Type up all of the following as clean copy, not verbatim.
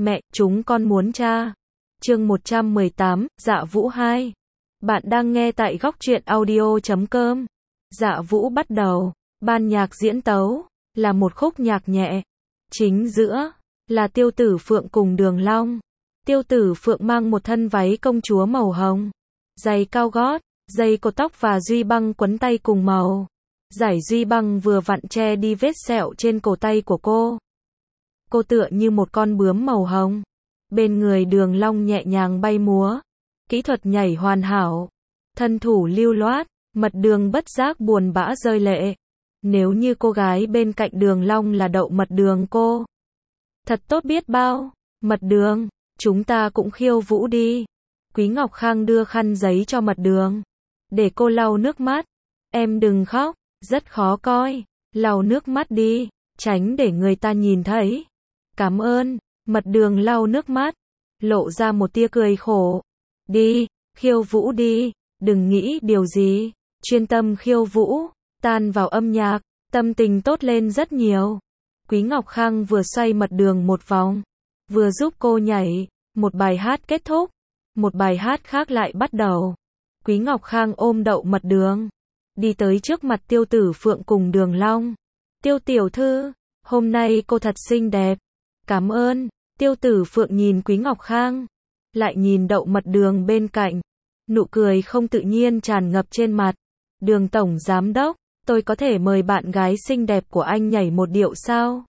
Mẹ, chúng con muốn cha. Chương 118, Dạ Vũ 2. Bạn đang nghe tại góc truyện audio.com. Dạ Vũ bắt đầu. Ban nhạc diễn tấu là một khúc nhạc nhẹ. Chính giữa là Tiêu Tử Phượng cùng Đường Long. Tiêu Tử Phượng mang một thân váy công chúa màu hồng, giày cao gót, dây cột tóc và duy băng quấn tay cùng màu. Giải duy băng vừa vặn che đi vết sẹo trên cổ tay của cô. Cô tựa như một con bướm màu hồng. Bên người Đường Long nhẹ nhàng bay múa. Kỹ thuật nhảy hoàn hảo. Thân thủ lưu loát. Mật Đường bất giác buồn bã rơi lệ. Nếu như cô gái bên cạnh Đường Long là Đậu Mật Đường cô, thật tốt biết bao. Mật Đường, chúng ta cũng khiêu vũ đi. Quý Ngọc Khang đưa khăn giấy cho Mật Đường, để cô lau nước mắt. Em đừng khóc, rất khó coi. Lau nước mắt đi, tránh để người ta nhìn thấy. Cảm ơn. Mật Đường lau nước mắt, lộ ra một tia cười khổ. Đi, khiêu vũ đi, đừng nghĩ điều gì, chuyên tâm khiêu vũ. Tan vào âm nhạc, tâm tình tốt lên rất nhiều. Quý Ngọc Khang vừa xoay Mật Đường một vòng, vừa giúp cô nhảy. Một bài hát kết thúc, một bài hát khác lại bắt đầu. Quý Ngọc Khang ôm Đậu Mật Đường, đi tới trước mặt Tiêu Tử Phượng cùng Đường Long. Tiêu tiểu thư, hôm nay cô thật xinh đẹp. Cảm ơn. Tiêu Tử Phượng nhìn Quý Ngọc Khang, lại nhìn Đậu Mật Đường bên cạnh. Nụ cười không tự nhiên tràn ngập trên mặt. Đường tổng giám đốc, tôi có thể mời bạn gái xinh đẹp của anh nhảy một điệu sao?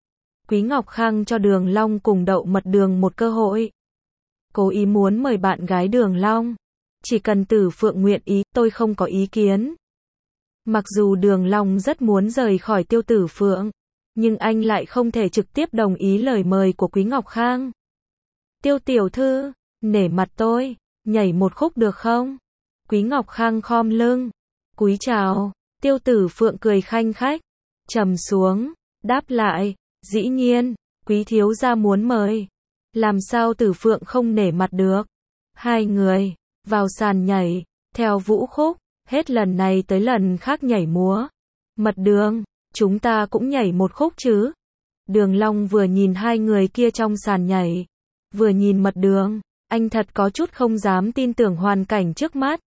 Quý Ngọc Khang cho Đường Long cùng Đậu Mật Đường một cơ hội. Cố ý muốn mời bạn gái Đường Long. Chỉ cần Tử Phượng nguyện ý, tôi không có ý kiến. Mặc dù Đường Long rất muốn rời khỏi Tiêu Tử Phượng, nhưng anh lại không thể trực tiếp đồng ý lời mời của Quý Ngọc Khang. Tiêu tiểu thư, nể mặt tôi, nhảy một khúc được không? Quý Ngọc Khang khom lưng, cúi chào. Tiêu Tử Phượng cười khanh khách, trầm xuống, đáp lại, dĩ nhiên, Quý thiếu gia muốn mời. Làm sao Tử Phượng không nể mặt được? Hai người vào sàn nhảy, theo vũ khúc, hết lần này tới lần khác nhảy múa. Mật Đường, chúng ta cũng nhảy một khúc chứ? Đường Long vừa nhìn hai người kia trong sàn nhảy, vừa nhìn Mật Đường, anh thật có chút không dám tin tưởng hoàn cảnh trước mắt.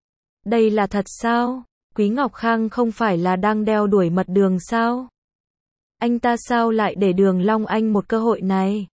Đây là thật sao? Quý Ngọc Khang không phải là đang đeo đuổi Mật Đường sao? Anh ta sao lại để Đường Long anh một cơ hội này?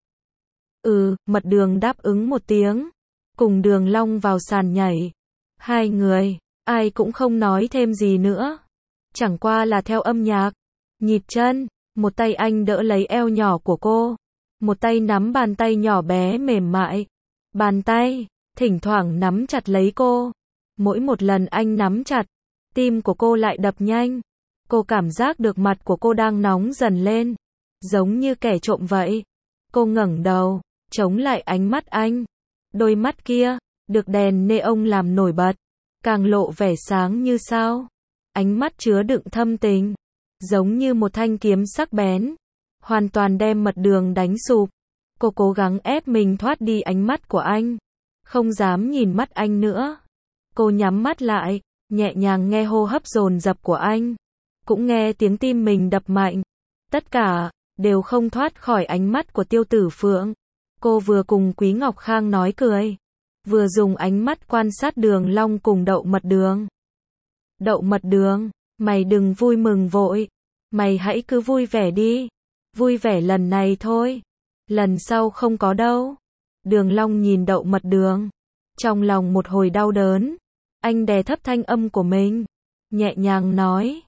Mật Đường đáp ứng một tiếng, cùng Đường Long vào sàn nhảy. Hai người, ai cũng không nói thêm gì nữa. Chẳng qua là theo âm nhạc, nhịp chân, một tay anh đỡ lấy eo nhỏ của cô, một tay nắm bàn tay nhỏ bé mềm mại. Bàn tay, thỉnh thoảng nắm chặt lấy cô. Mỗi một lần anh nắm chặt, tim của cô lại đập nhanh. Cô cảm giác được mặt của cô đang nóng dần lên, giống như kẻ trộm vậy. Cô ngẩng đầu, chống lại ánh mắt anh. Đôi mắt kia, được đèn neon làm nổi bật, càng lộ vẻ sáng như sao. Ánh mắt chứa đựng thâm tình, giống như một thanh kiếm sắc bén, hoàn toàn đem Mật Đường đánh sụp. Cô cố gắng ép mình thoát đi ánh mắt của anh, không dám nhìn mắt anh nữa. Cô nhắm mắt lại, nhẹ nhàng nghe hô hấp dồn dập của anh, cũng nghe tiếng tim mình đập mạnh. Tất cả đều không thoát khỏi ánh mắt của Tiêu Tử Phượng. Cô vừa cùng Quý Ngọc Khang nói cười, vừa dùng ánh mắt quan sát Đường Long cùng Đậu Mật Đường. Đậu Mật Đường, mày đừng vui mừng vội, mày hãy cứ vui vẻ đi. Vui vẻ lần này thôi, lần sau không có đâu. Đường Long nhìn Đậu Mật Đường, trong lòng một hồi đau đớn. Anh đè thấp thanh âm của mình, nhẹ nhàng nói,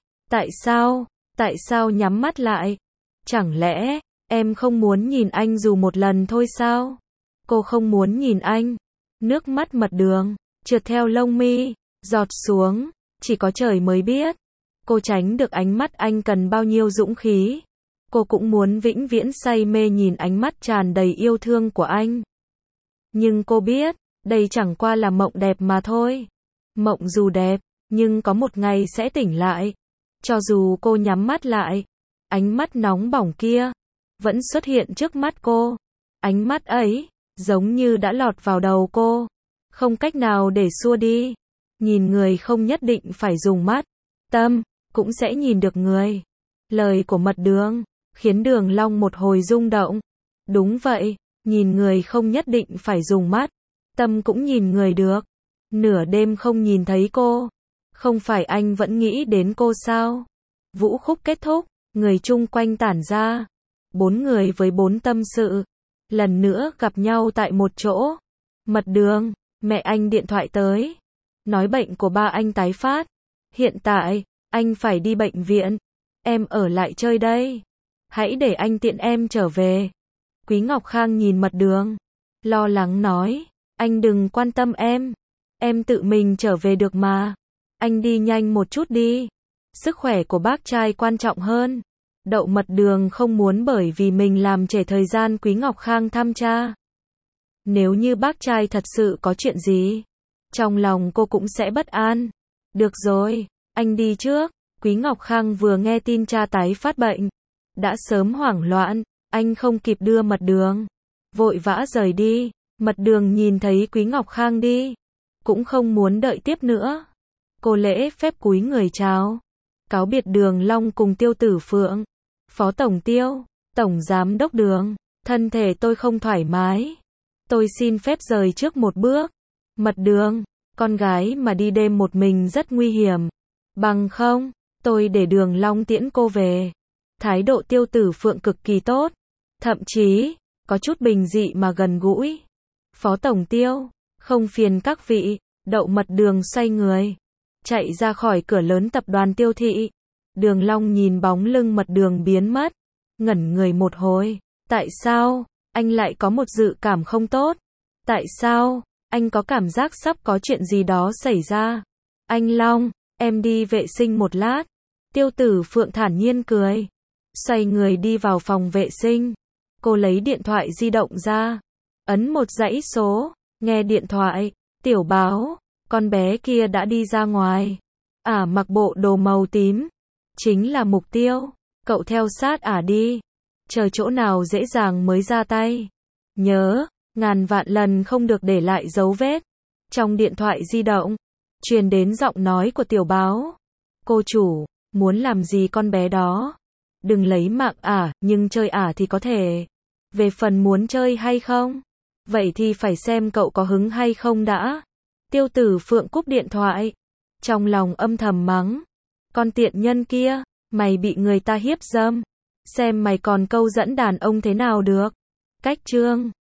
tại sao nhắm mắt lại? Chẳng lẽ em không muốn nhìn anh dù một lần thôi sao? Cô không muốn nhìn anh. Nước mắt Mật Đường trượt theo lông mi, giọt xuống, chỉ có trời mới biết. Cô tránh được ánh mắt anh cần bao nhiêu dũng khí. Cô cũng muốn vĩnh viễn say mê nhìn ánh mắt tràn đầy yêu thương của anh. Nhưng cô biết, đây chẳng qua là mộng đẹp mà thôi. Mộng dù đẹp, nhưng có một ngày sẽ tỉnh lại. Cho dù cô nhắm mắt lại, ánh mắt nóng bỏng kia vẫn xuất hiện trước mắt cô. Ánh mắt ấy, giống như đã lọt vào đầu cô, không cách nào để xua đi. Nhìn người không nhất định phải dùng mắt, tâm, cũng sẽ nhìn được người. Lời của Mật Đường khiến Đường Long một hồi rung động. Đúng vậy, Nhìn người không nhất định phải dùng mắt, tâm cũng nhìn người được. Nửa đêm không nhìn thấy cô, không phải anh vẫn nghĩ đến cô sao? Vũ khúc kết thúc, người chung quanh tản ra. 4 người với 4 tâm sự, lần nữa gặp nhau tại một chỗ. Mật đường, mẹ anh điện thoại tới, nói bệnh của ba anh tái phát. Hiện tại, anh phải đi bệnh viện. Em ở lại chơi đây. Hãy để anh tiện em trở về. Quý Ngọc Khang nhìn Mật Đường, lo lắng nói, anh đừng quan tâm em tự mình trở về được mà. Anh đi nhanh một chút đi. Sức khỏe của bác trai quan trọng hơn. Đậu Mật Đường không muốn bởi vì mình làm trễ thời gian Quý Ngọc Khang thăm cha. Nếu như bác trai thật sự có chuyện gì, trong lòng cô cũng sẽ bất an. Được rồi, anh đi trước. Quý Ngọc Khang vừa nghe tin cha tái phát bệnh, đã sớm hoảng loạn, anh không kịp đưa Mật Đường, vội vã rời đi. Mật Đường nhìn thấy Quý Ngọc Khang đi, cũng không muốn đợi tiếp nữa. Cô lễ phép cúi người chào, cáo biệt Đường Long cùng Tiêu Tử Phượng. Phó Tổng Tiêu, Tổng Giám Đốc Đường, thân thể tôi không thoải mái. Tôi xin phép rời trước một bước. Mật Đường, con gái mà đi đêm một mình rất nguy hiểm. Bằng không, tôi để Đường Long tiễn cô về. Thái độ Tiêu Tử Phượng cực kỳ tốt, thậm chí có chút bình dị mà gần gũi. Phó Tổng Tiêu, không phiền các vị. Đậu Mật Đường xoay người, chạy ra khỏi cửa lớn tập đoàn Tiêu Thị. Đường Long nhìn bóng lưng Mật Đường biến mất, ngẩn người một hồi. Tại sao, anh lại có một dự cảm không tốt? Tại sao, anh có cảm giác sắp có chuyện gì đó xảy ra? Anh Long, em đi vệ sinh một lát. Tiêu Tử Phượng thản nhiên cười, xoay người đi vào phòng vệ sinh. Cô lấy điện thoại di động ra, ấn một dãy số, nghe điện thoại. Tiểu Báo, con bé kia đã đi ra ngoài. Mặc bộ đồ màu tím, chính là mục tiêu. Cậu theo sát đi, chờ chỗ nào dễ dàng mới ra tay. Nhớ, ngàn vạn lần không được để lại dấu vết. Trong điện thoại di động, truyền đến giọng nói của Tiểu Báo. Cô chủ, muốn làm gì con bé đó? Đừng lấy mạng nhưng chơi thì có thể. Về phần muốn chơi hay không, vậy thì phải xem cậu có hứng hay không đã. Tiêu Tử Phượng cúp điện thoại, trong lòng âm thầm mắng. Con tiện nhân kia, mày bị người ta hiếp dâm, xem mày còn câu dẫn đàn ông thế nào được. Cách chương